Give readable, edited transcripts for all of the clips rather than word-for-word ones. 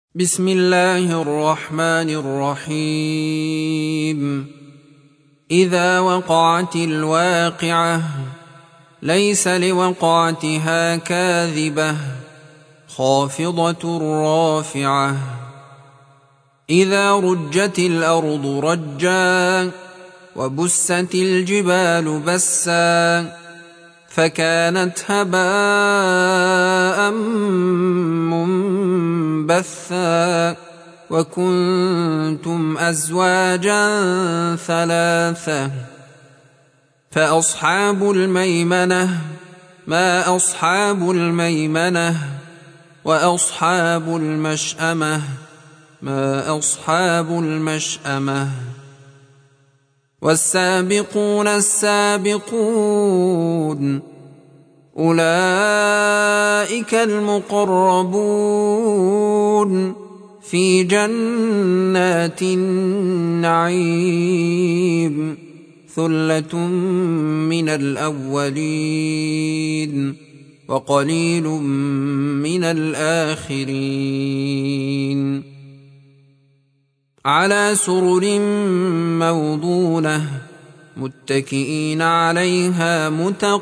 بسم الله الرحمن الرحيم. إذا وقعت الواقعة ليس لوقعتها كاذبة خافضة رافعة. إذا رجت الأرض رجا وبست الجبال بسا فكانت هباء منبثا وكنتم أزواجا ثلاثة. فأصحاب الميمنة ما أصحاب الميمنة، وأصحاب المشأمة ما أصحاب المشأمة. والسابقون السابقون أولئك المقربون في جنات النعيم ثلة من الأولين وقليل من الآخرين. على سرر موضونة متكئين عليها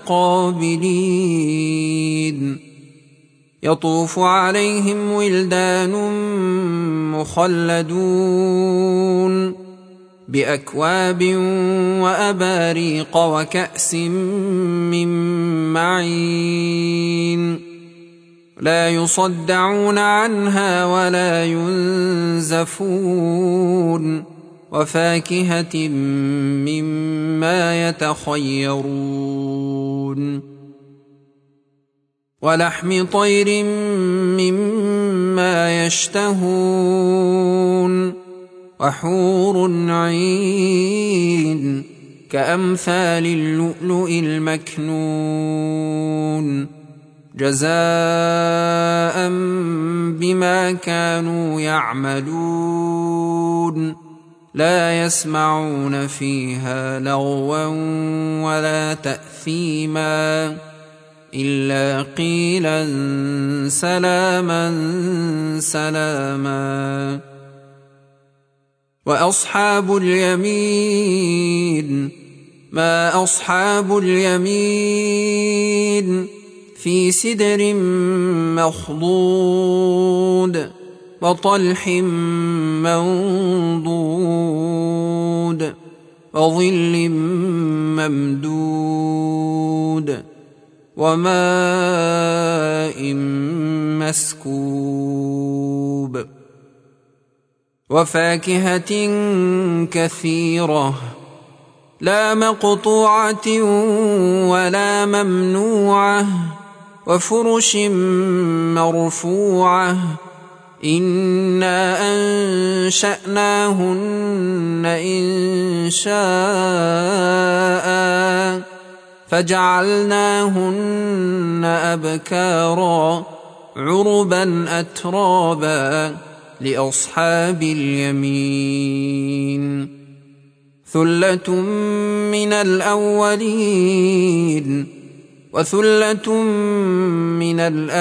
متقابلين. يطوف عليهم ولدان مخلدون بأكواب وأباريق وكأس من معين لا يصدعون عنها ولا ينزفون. وفاكهة مما يتخيرون ولحم طير مما يشتهون. وحور عين كأمثال اللؤلؤ المكنون جزاء بما كانوا يعملون. لا يسمعون فيها لغوا ولا تأثيما إلا قيلا سلاما سلاما. وأصحاب اليمين ما أصحاب اليمين في سدر مخضود وطلح منضود وظل ممدود وماء مسكوب. وفاكهة كثيرة لا مقطوعة ولا ممنوعة وفرش مرفوعة. إنا أنشأناهن إنشاء فجعلناهن أبكارا عربا أترابا لأصحاب اليمين. ثلة من الأولين وثلة من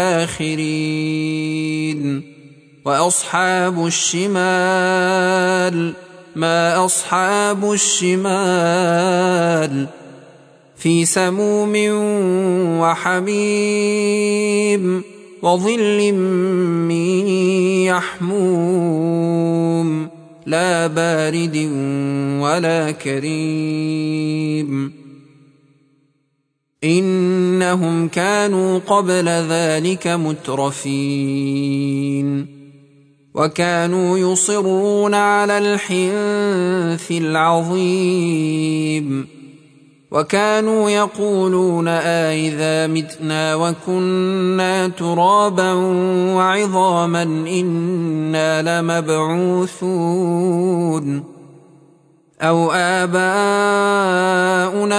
الآخرين. وأصحاب الشمال ما أصحاب الشمال في سموم وحميم وظل من يحموم لا بارد ولا كريم. إنهم كانوا قبل ذلك مترفين وكانوا يصرون على الحنث العظيم وكانوا يقولون أإذا متنا وكنا ترابا وعظاما إنا لمبعوثون أو آباؤنا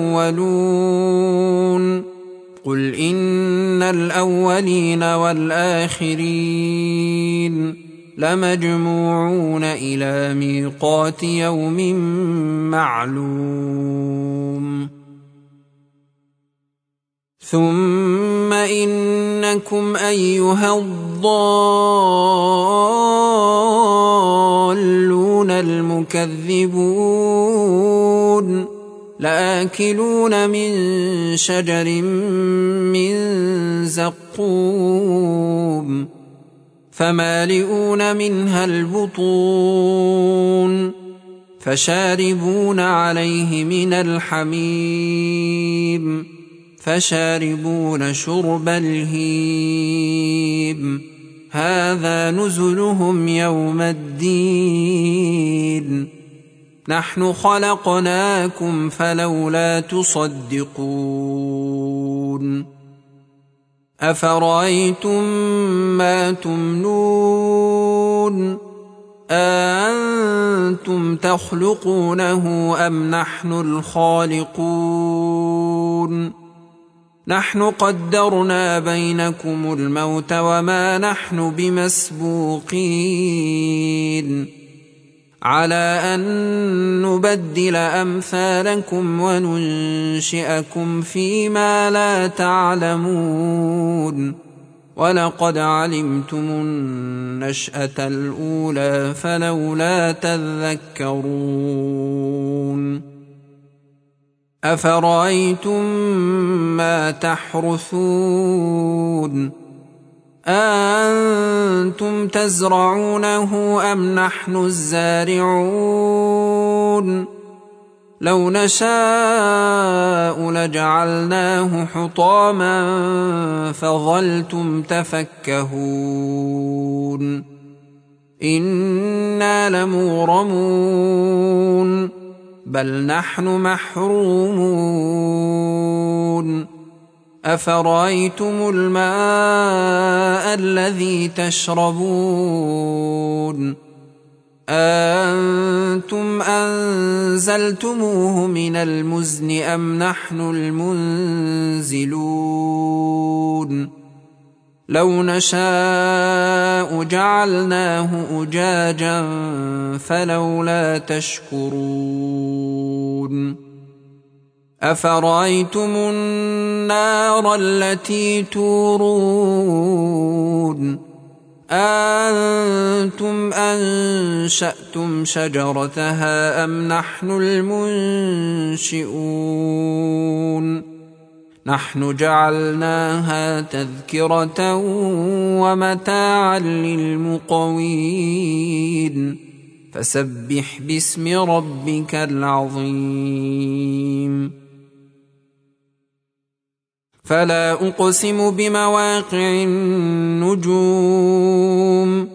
الأولون. قل إن الأولين والآخرين لمجموعون إلى ميقات يوم معلوم. ثم إنكم أيها الضالون تكذبون لآكلون من شجر من زقوم فمالئون منها البطون فشاربون عليه من الحميم فشاربون شرب الهيم هذا نزلهم يوم الدين نحن خلقناكم فلولا تصدقون أفرأيتم ما تمنون أأنتم تخلقونه أم نحن الخالقون نحن قدرنا بينكم الموت وما نحن بمسبوقين على أن نبدل أمثالكم وننشئكم فيما لا تعلمون ولقد علمتم النشأة الأولى فلولا تذكرون أفرأيتم ما تحرثون أأنتم تزرعونه أم نحن الزارعون لو نشاء لجعلناه حطاما فظلتم تفكهون إنا لمغرمون بل نحن محرومون أفرأيتم الماء الذي تشربون أأنتم أنزلتموه من المزن أم نحن المنزلون لو نشاء جعلناه أجاجا فلولا تشكرون أفرأيتم النار التي تورون أأنتم أنشأتم شجرتها أم نحن المنشئون نحن جعلناها تذكرة ومتاعا للمقوين فسبح باسم ربك العظيم فلا أقسم بمواقع النجوم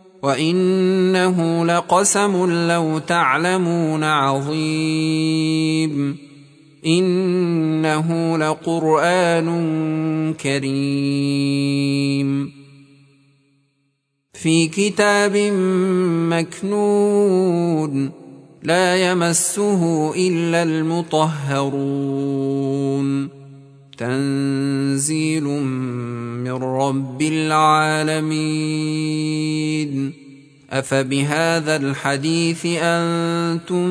وإنه لقسم لو تعلمون عظيم إنه لقرآن كريم في كتاب مكنون لا يمسه إلا المطهرون تنزيل من رب العالمين أفبهذا الحديث أنتم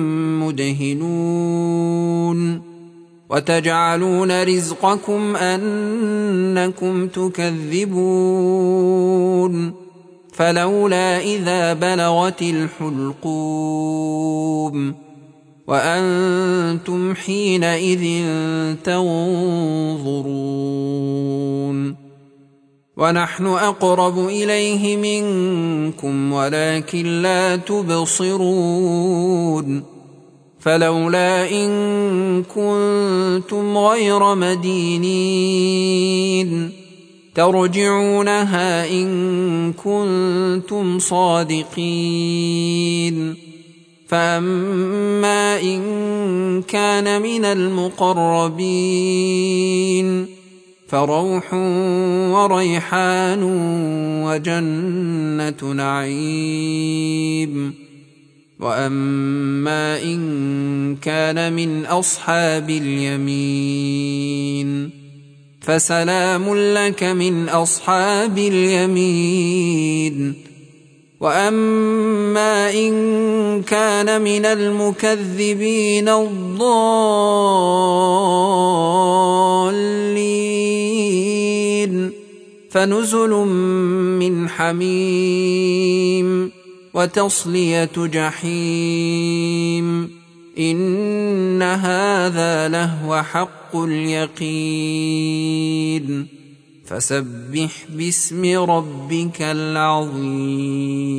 مدهنون وتجعلون رزقكم أنكم تكذبون فلولا إذا بلغت الحلقوم وأنتم حينئذ تنظرون ونحن أقرب إليه منكم ولكن لا تبصرون فلولا إن كنتم غير مدينين ترجعونها إن كنتم صادقين فأما إن كان من المقربين فروح وريحان وجنة نعيم وأما إن كان من أصحاب اليمين فسلام لك من أصحاب اليمين وأما إن كان من المكذبين الضالين فنزل من حميم وتصلية جحيم إن هذا لهو حق اليقين فسبح باسم ربك العظيم